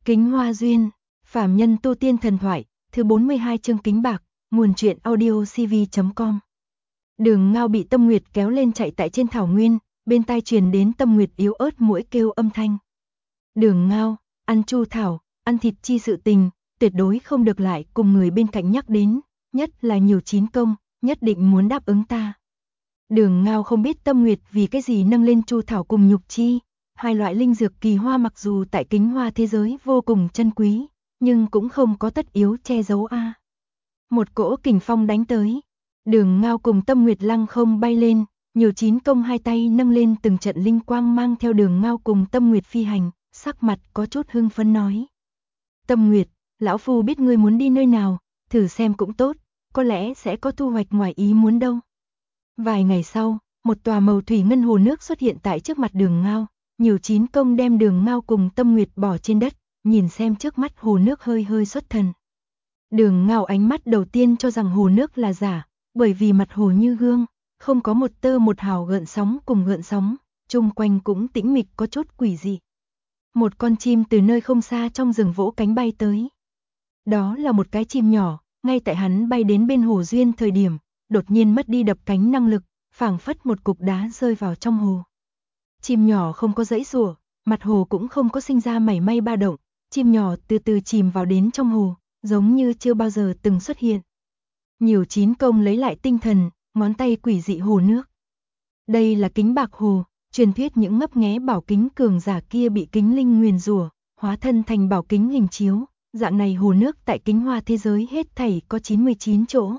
Kính Hoa Duyên, Phàm Nhân Tu Tiên Thần Thoại, thứ 42 chương Kính Bạc, nguồn truyện audio cv.com. Đường Ngao bị Tâm Nguyệt kéo lên chạy tại trên thảo nguyên, bên tai truyền đến Tâm Nguyệt yếu ớt muỗi kêu âm thanh. Đường Ngao, ăn chu thảo, ăn thịt chi sự tình, tuyệt đối không được lại cùng người bên cạnh nhắc đến, nhất là nhiều chín công, nhất định muốn đáp ứng ta. Đường Ngao không biết Tâm Nguyệt vì cái gì nâng lên chu thảo cùng nhục chi. Hai loại linh dược kỳ hoa mặc dù tại Kính Hoa thế giới vô cùng chân quý, nhưng cũng không có tất yếu che giấu a. Một cỗ kình phong đánh tới, Đường Ngao cùng Tâm Nguyệt lăng không bay lên, nhiều chín công hai tay nâng lên từng trận linh quang mang theo Đường Ngao cùng Tâm Nguyệt phi hành, sắc mặt có chút hưng phấn nói. Tâm Nguyệt, lão phu biết ngươi muốn đi nơi nào, thử xem cũng tốt, có lẽ sẽ có thu hoạch ngoài ý muốn đâu. Vài ngày sau, một tòa màu thủy ngân hồ nước xuất hiện tại trước mặt Đường Ngao. Nhiều chín công đem Đường Ngao cùng Tâm Nguyệt bỏ trên đất, nhìn xem trước mắt hồ nước hơi hơi xuất thần. Đường Ngao ánh mắt đầu tiên cho rằng hồ nước là giả, bởi vì mặt hồ như gương, không có một tơ một hào gợn sóng cùng gợn sóng, chung quanh cũng tĩnh mịch có chút quỷ dị. Một con chim từ nơi không xa trong rừng vỗ cánh bay tới. Đó là một cái chim nhỏ, ngay tại hắn bay đến bên hồ duyên thời điểm, đột nhiên mất đi đập cánh năng lực, phảng phất một cục đá rơi vào trong hồ. Chim nhỏ không có giãy giụa, mặt hồ cũng không có sinh ra mảy may ba động, chim nhỏ từ từ chìm vào đến trong hồ, giống như chưa bao giờ từng xuất hiện. Nhiều chín công lấy lại tinh thần, ngón tay quỷ dị hồ nước. Đây là Kính Bạc Hồ, truyền thuyết những ngấp nghé bảo kính cường giả kia bị kính linh nguyền rủa, hóa thân thành bảo kính hình chiếu, dạng này hồ nước tại Kính Hoa thế giới hết thảy có 99 chỗ.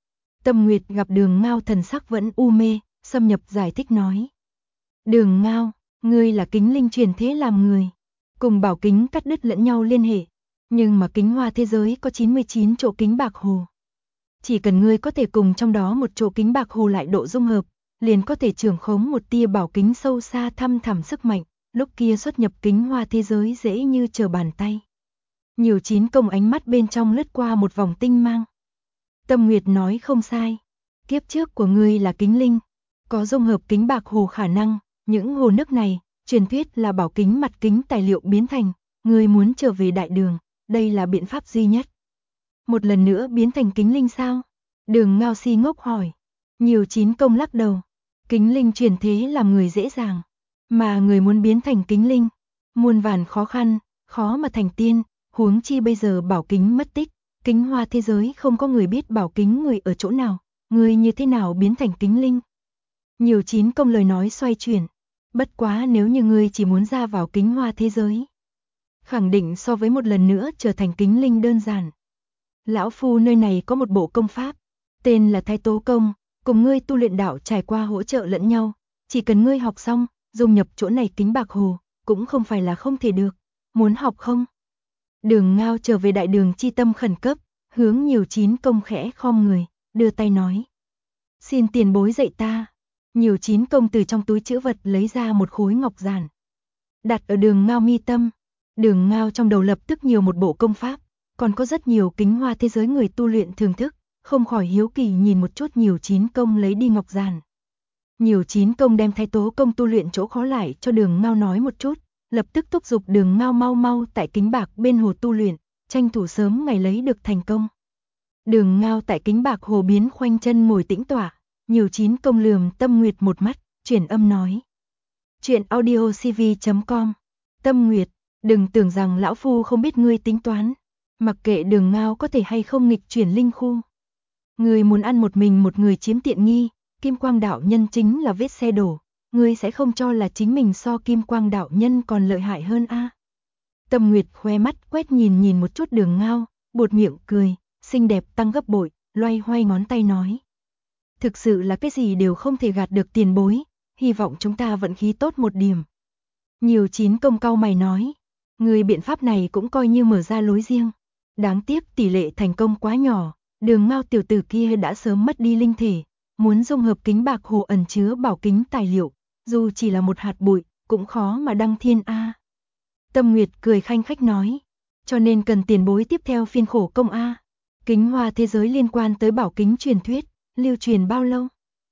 Tâm Nguyệt gặp Đường Ngao thần sắc vẫn u mê, xâm nhập giải thích nói. Đường Ngao, ngươi là kính linh truyền thế làm người, cùng bảo kính cắt đứt lẫn nhau liên hệ, nhưng mà Kính Hoa thế giới có 99 chỗ Kính Bạc Hồ. Chỉ cần ngươi có thể cùng trong đó một chỗ Kính Bạc Hồ lại độ dung hợp, liền có thể trưởng khống một tia bảo kính sâu xa thăm thẳm sức mạnh, lúc kia xuất nhập Kính Hoa thế giới dễ như trở bàn tay. Nhiều chín công ánh mắt bên trong lướt qua một vòng tinh mang. Tâm Nguyệt nói không sai, kiếp trước của ngươi là kính linh, có dung hợp Kính Bạc Hồ khả năng. Những hồ nước này, truyền thuyết là bảo kính mặt kính tài liệu biến thành, ngươi muốn trở về đại đường, đây là biện pháp duy nhất. Một lần nữa biến thành kính linh sao? Đường Ngao si ngốc hỏi. Nhiều chín công lắc đầu. Kính linh truyền thế làm người dễ dàng, mà người muốn biến thành kính linh, muôn vàn khó khăn, khó mà thành tiên, huống chi bây giờ bảo kính mất tích, Kính Hoa thế giới không có người biết bảo kính người ở chỗ nào, người như thế nào biến thành kính linh? Nhiều chín công lời nói xoay chuyển. Bất quá nếu như ngươi chỉ muốn ra vào Kính Hoa thế giới, khẳng định so với một lần nữa trở thành kính linh đơn giản. Lão phu nơi này có một bộ công pháp, tên là Thái Tố Công, cùng ngươi tu luyện đạo trải qua hỗ trợ lẫn nhau, chỉ cần ngươi học xong, dung nhập chỗ này Kính Bạc Hồ, cũng không phải là không thể được, muốn học không? Đường Ngao trở về đại đường chi tâm khẩn cấp, hướng nhiều chín công khẽ khom người, đưa tay nói. Xin tiền bối dạy ta. Nhiều chín công từ trong túi trữ vật lấy ra một khối ngọc giản, đặt ở Đường Ngao mi tâm. Đường Ngao trong đầu lập tức nhiều một bộ công pháp, còn có rất nhiều Kính Hoa thế giới người tu luyện thưởng thức, không khỏi hiếu kỳ nhìn một chút nhiều chín công lấy đi ngọc giản. Nhiều chín công đem Thái Tố Công tu luyện chỗ khó lại cho Đường Ngao nói một chút, lập tức thúc giục Đường Ngao mau mau tại Kính Bạc bên hồ tu luyện, tranh thủ sớm ngày lấy được thành công. Đường Ngao tại Kính Bạc hồ biến khoanh chân ngồi tĩnh tọa. Nhiều chín công lườm Tâm Nguyệt một mắt, chuyển âm nói. Chuyện audio cv.com. Tâm Nguyệt, đừng tưởng rằng lão phu không biết ngươi tính toán, mặc kệ Đường Ngao có thể hay không nghịch chuyển linh khu. Ngươi muốn ăn một mình một người chiếm tiện nghi, Kim Quang đạo nhân chính là vết xe đổ, ngươi sẽ không cho là chính mình so Kim Quang đạo nhân còn lợi hại hơn a? Tâm Nguyệt khoe mắt quét nhìn một chút Đường Ngao, buột miệng cười, xinh đẹp tăng gấp bội, loay hoay ngón tay nói. Thực sự là cái gì đều không thể gạt được tiền bối, hy vọng chúng ta vận khí tốt một điểm. Nhiều chín công cau mày nói, người biện pháp này cũng coi như mở ra lối riêng. Đáng tiếc tỷ lệ thành công quá nhỏ, Đường Ngao tiểu tử kia đã sớm mất đi linh thể, muốn dung hợp Kính Bạc Hồ ẩn chứa bảo kính tài liệu, dù chỉ là một hạt bụi, cũng khó mà đăng thiên a. Tâm Nguyệt cười khanh khách nói, cho nên cần tiền bối tiếp theo phiên khổ công a. Kính Hoa thế giới liên quan tới bảo kính truyền thuyết, lưu truyền bao lâu?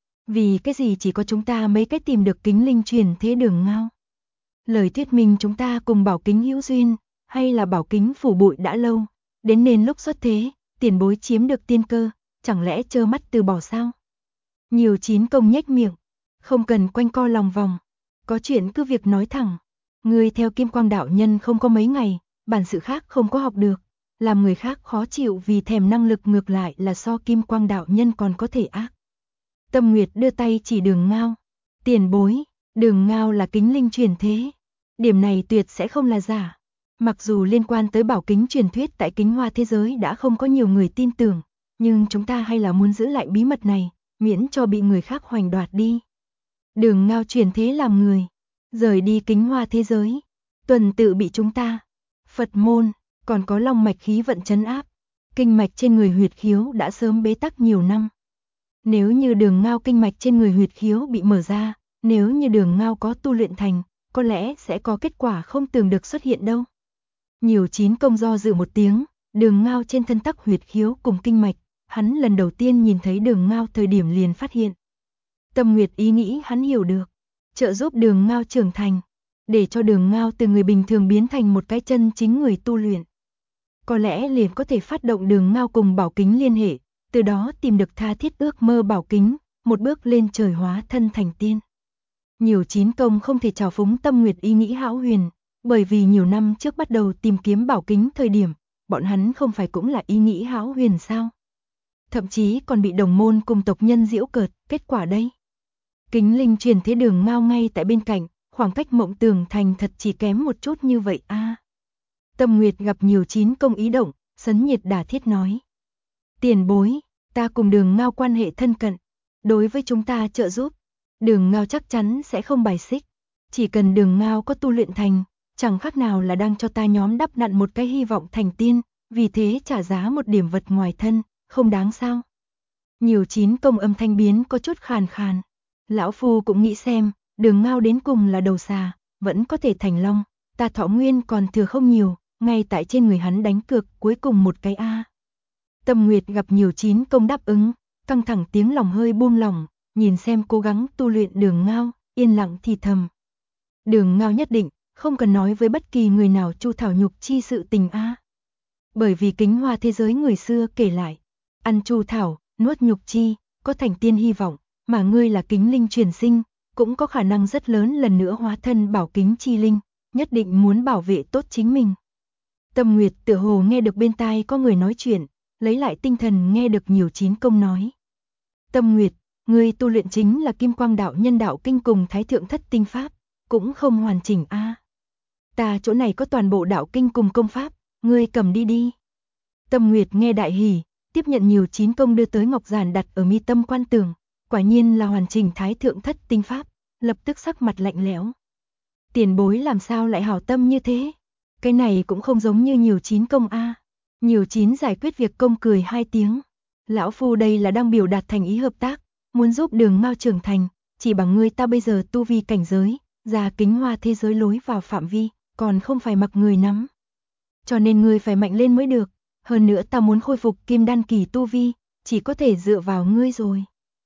Vì cái gì chỉ có chúng ta mấy cái tìm được kính linh truyền thế Đường Ngao? Lời thuyết minh chúng ta cùng bảo kính hữu duyên, hay là bảo kính phủ bụi đã lâu, đến nên lúc xuất thế, tiền bối chiếm được tiên cơ, chẳng lẽ trơ mắt từ bỏ sao? Nhiều Chín Công nhếch miệng, không cần quanh co lòng vòng, có chuyện cứ việc nói thẳng. Ngươi theo Kim Quang đạo nhân không có mấy ngày, bản sự khác không có học được, làm người khác khó chịu vì thèm năng lực ngược lại là so Kim Quang đạo nhân còn có thể ác. Tâm Nguyệt đưa tay chỉ Đường Ngao, tiền bối, Đường Ngao là kính linh truyền thế, điểm này tuyệt sẽ không là giả. Mặc dù liên quan tới bảo kính truyền thuyết tại Kính Hoa thế giới đã không có nhiều người tin tưởng, nhưng chúng ta hay là muốn giữ lại bí mật này, miễn cho bị người khác hoành đoạt đi. Đường Ngao truyền thế làm người, rời đi Kính Hoa thế giới, tuần tự bị chúng ta, Phật môn, còn có long mạch khí vận trấn áp, kinh mạch trên người Huyệt Khiếu đã sớm bế tắc nhiều năm. Nếu như Đường Ngao kinh mạch trên người Huyệt Khiếu bị mở ra, nếu như Đường Ngao có tu luyện thành, có lẽ sẽ có kết quả không tưởng được xuất hiện đâu. Nhiều Chín Công do dự một tiếng, Đường Ngao trên thân tắc Huyệt Khiếu cùng kinh mạch, hắn lần đầu tiên nhìn thấy Đường Ngao thời điểm liền phát hiện. Tâm Nguyệt ý nghĩ hắn hiểu được, trợ giúp Đường Ngao trưởng thành, để cho Đường Ngao từ người bình thường biến thành một cái chân chính người tu luyện. Có lẽ liền có thể phát động Đường Ngao cùng bảo kính liên hệ, từ đó tìm được tha thiết ước mơ bảo kính, một bước lên trời hóa thân thành tiên. Nhiều Chín Công không thể trào phúng Tâm Nguyệt ý nghĩ hão huyền, bởi vì nhiều năm trước bắt đầu tìm kiếm bảo kính thời điểm, bọn hắn không phải cũng là ý nghĩ hão huyền sao? Thậm chí còn bị đồng môn cùng tộc nhân giễu cợt, kết quả đây. Kính linh truyền thế Đường Ngao ngay tại bên cạnh, khoảng cách Mộng Tường Thành thật chỉ kém một chút như vậy a. Tâm Nguyệt gặp Nhiều Chín Công ý động, sấn nhiệt đả thiết nói. Tiền bối, ta cùng Đường Ngao quan hệ thân cận, đối với chúng ta trợ giúp, Đường Ngao chắc chắn sẽ không bài xích. Chỉ cần Đường Ngao có tu luyện thành, chẳng khác nào là đang cho ta nhóm đắp nặn một cái hy vọng thành tiên, vì thế trả giá một điểm vật ngoài thân, không đáng sao. Nhiều Chín Công âm thanh biến có chút khàn khàn. Lão Phu cũng nghĩ xem, Đường Ngao đến cùng là đầu xà, vẫn có thể thành long, ta thọ nguyên còn thừa không nhiều, ngay tại trên người hắn đánh cược cuối cùng một cái A. Tâm Nguyệt gặp Nhiều Chín Công đáp ứng, căng thẳng tiếng lòng hơi buông lỏng, nhìn xem cố gắng tu luyện Đường Ngao, yên lặng thì thầm. Đường Ngao nhất định, không cần nói với bất kỳ người nào Chu Thảo Nhục chi sự tình A. Bởi vì Kính Hoa thế giới người xưa kể lại, ăn Chu Thảo, nuốt nhục chi, có thành tiên hy vọng, mà ngươi là kính linh truyền sinh, cũng có khả năng rất lớn lần nữa hóa thân bảo kính chi linh, nhất định muốn bảo vệ tốt chính mình. Tâm Nguyệt tựa hồ nghe được bên tai có người nói chuyện, lấy lại tinh thần nghe được Nhiều Chín Công nói. Tâm Nguyệt, ngươi tu luyện chính là Kim Quang đạo nhân đạo kinh cùng Thái Thượng Thất Tinh Pháp, cũng không hoàn chỉnh a. Ta chỗ này có toàn bộ đạo kinh cùng công pháp, ngươi cầm đi đi. Tâm Nguyệt nghe đại hỉ, tiếp nhận Nhiều Chín Công đưa tới ngọc giản đặt ở mi tâm quan tường, quả nhiên là hoàn chỉnh Thái Thượng Thất Tinh Pháp, lập tức sắc mặt lạnh lẽo. Tiền bối làm sao lại hảo tâm như thế? Cái này cũng không giống như Nhiều Chín Công a. Nhiều Chín giải quyết việc công cười hai tiếng. Lão Phu đây là đang biểu đạt thành ý hợp tác, muốn giúp Đường Ngao trưởng thành, chỉ bằng ngươi ta bây giờ tu vi cảnh giới, ra Kính Hoa thế giới lối vào phạm vi, còn không phải mặc người nắm. Cho nên ngươi phải mạnh lên mới được, hơn nữa ta muốn khôi phục Kim Đan kỳ tu vi, chỉ có thể dựa vào ngươi rồi.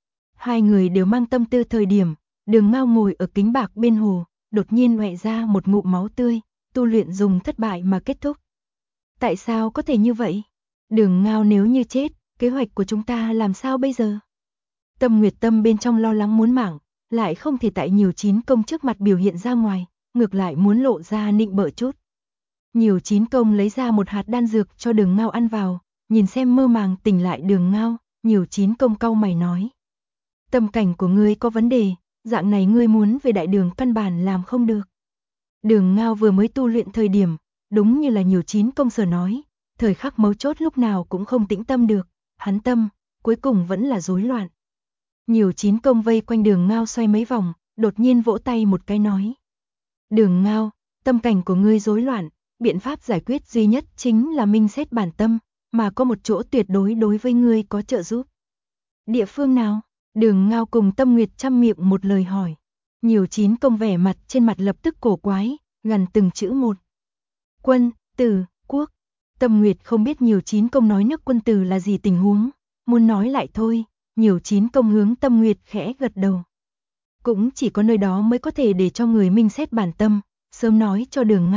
Hai người đều mang tâm tư thời điểm, Đường Ngao ngồi ở kính bạc bên hồ, đột nhiên hoẹ ra một ngụm máu tươi, tu luyện dùng thất bại mà kết thúc. Tại sao có thể như vậy? Đường Ngao nếu như chết, kế hoạch của chúng ta làm sao bây giờ? Tâm Nguyệt tâm bên trong lo lắng muốn mảng, lại không thể tại Nhiều Chín Công trước mặt biểu hiện ra ngoài, ngược lại muốn lộ ra nịnh bợ chút. Nhiều Chín Công lấy ra một hạt đan dược cho Đường Ngao ăn vào, nhìn xem mơ màng tỉnh lại Đường Ngao, Nhiều Chín Công cau mày nói. Tâm cảnh của ngươi có vấn đề, dạng này ngươi muốn về đại đường căn bản làm không được. Đường Ngao vừa mới tu luyện thời điểm, đúng như là Nhiều Chín Công sở nói, thời khắc mấu chốt lúc nào cũng không tĩnh tâm được, hắn tâm, cuối cùng vẫn là rối loạn. Nhiều Chín Công vây quanh Đường Ngao xoay mấy vòng, đột nhiên vỗ tay một cái nói. Đường Ngao, tâm cảnh của ngươi rối loạn, biện pháp giải quyết duy nhất chính là minh xét bản tâm, mà có một chỗ tuyệt đối đối với ngươi có trợ giúp. Địa phương nào? Đường Ngao cùng Tâm Nguyệt chăm miệng một lời hỏi. Nhiều Chín Công vẻ mặt trên mặt lập tức cổ quái, gần từng chữ một. Quân, tử, quốc. Tâm Nguyệt không biết Nhiều Chín Công nói nước quân tử là gì tình huống, muốn nói lại thôi, Nhiều Chín Công hướng Tâm Nguyệt khẽ gật đầu. Cũng chỉ có nơi đó mới có thể để cho người minh xét bản tâm, sớm nói cho Đường Ngao,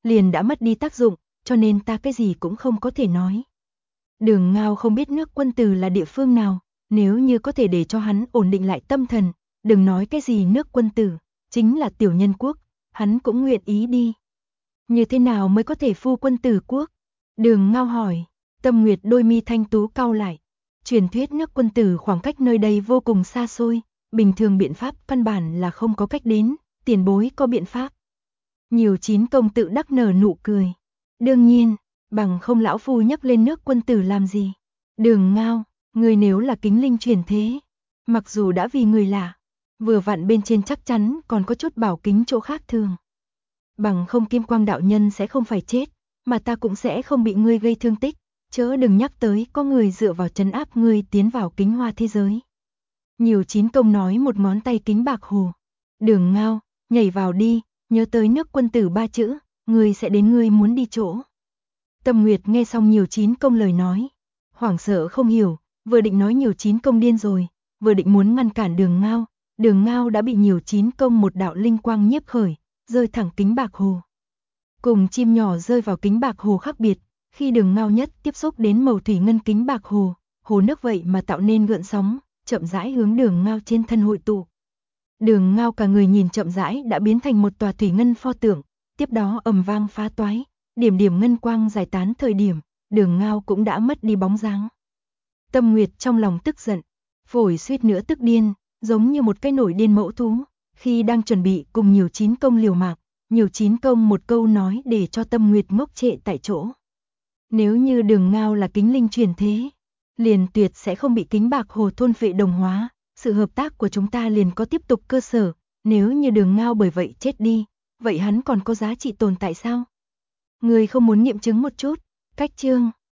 liền đã mất đi tác dụng, cho nên ta cái gì cũng không có thể nói. Đường Ngao không biết nước Quân Tử là địa phương nào, nếu như có thể để cho hắn ổn định lại tâm thần, đừng nói cái gì nước Quân Tử, chính là tiểu nhân quốc, hắn cũng nguyện ý đi. Như thế nào mới có thể phu Quân Tử quốc? Đường Ngao hỏi. Tâm Nguyệt đôi mi thanh tú cau lại. Truyền thuyết nước Quân Tử khoảng cách nơi đây vô cùng xa xôi, bình thường biện pháp căn bản là không có cách đến, tiền bối có biện pháp. Nhiều Chín công tự đắc nở nụ cười. Đương nhiên, bằng không lão phu nhắc lên nước Quân Tử làm gì. Đường Ngao, người nếu là kính linh truyền thế, mặc dù đã vì người lạ, vừa vặn bên trên chắc chắn còn có chút bảo kính chỗ khác thường. Bằng không Kim Quang đạo nhân sẽ không phải chết, mà ta cũng sẽ không bị ngươi gây thương tích, chớ đừng nhắc tới có người dựa vào trấn áp ngươi tiến vào Kính Hoa thế giới. Nhiều Chín công nói một ngón tay kính bạc hồ. Đường Ngao, nhảy vào đi, nhớ tới nước Quân Tử 3 chữ, ngươi sẽ đến ngươi muốn đi chỗ. Tâm Nguyệt nghe xong Nhiều Chín công lời nói, hoảng sợ không hiểu, vừa định nói Nhiều Chín công điên rồi, vừa định muốn ngăn cản Đường Ngao đã bị Nhiều Chín công một đạo linh quang nhiếp khởi, rơi thẳng kính bạc hồ. Cùng chim nhỏ rơi vào kính bạc hồ khác biệt, khi Đường Ngao nhất tiếp xúc đến màu thủy ngân kính bạc hồ, hồ nước vậy mà tạo nên gợn sóng, chậm rãi hướng Đường Ngao trên thân hội tụ. Đường Ngao cả người nhìn chậm rãi đã biến thành một tòa thủy ngân pho tượng, tiếp đó ầm vang phá toái, điểm điểm ngân quang giải tán thời điểm, Đường Ngao cũng đã mất đi bóng dáng. Tâm Nguyệt trong lòng tức giận, phổi suýt nữa tức điên, giống như một cái nổi điên mẫu thú, khi đang chuẩn bị cùng Nhiều Chín công liều mạng, Nhiều Chín công một câu nói để cho Tâm Nguyệt ngốc trệ tại chỗ. Nếu như Đường Ngao là kính linh truyền thế, liền tuyệt sẽ không bị kính bạc hồ thôn phệ đồng hóa, sự hợp tác của chúng ta liền có tiếp tục cơ sở, nếu như Đường Ngao bởi vậy chết đi, vậy hắn còn có giá trị tồn tại sao? Người không muốn nghiệm chứng một chút, cách chương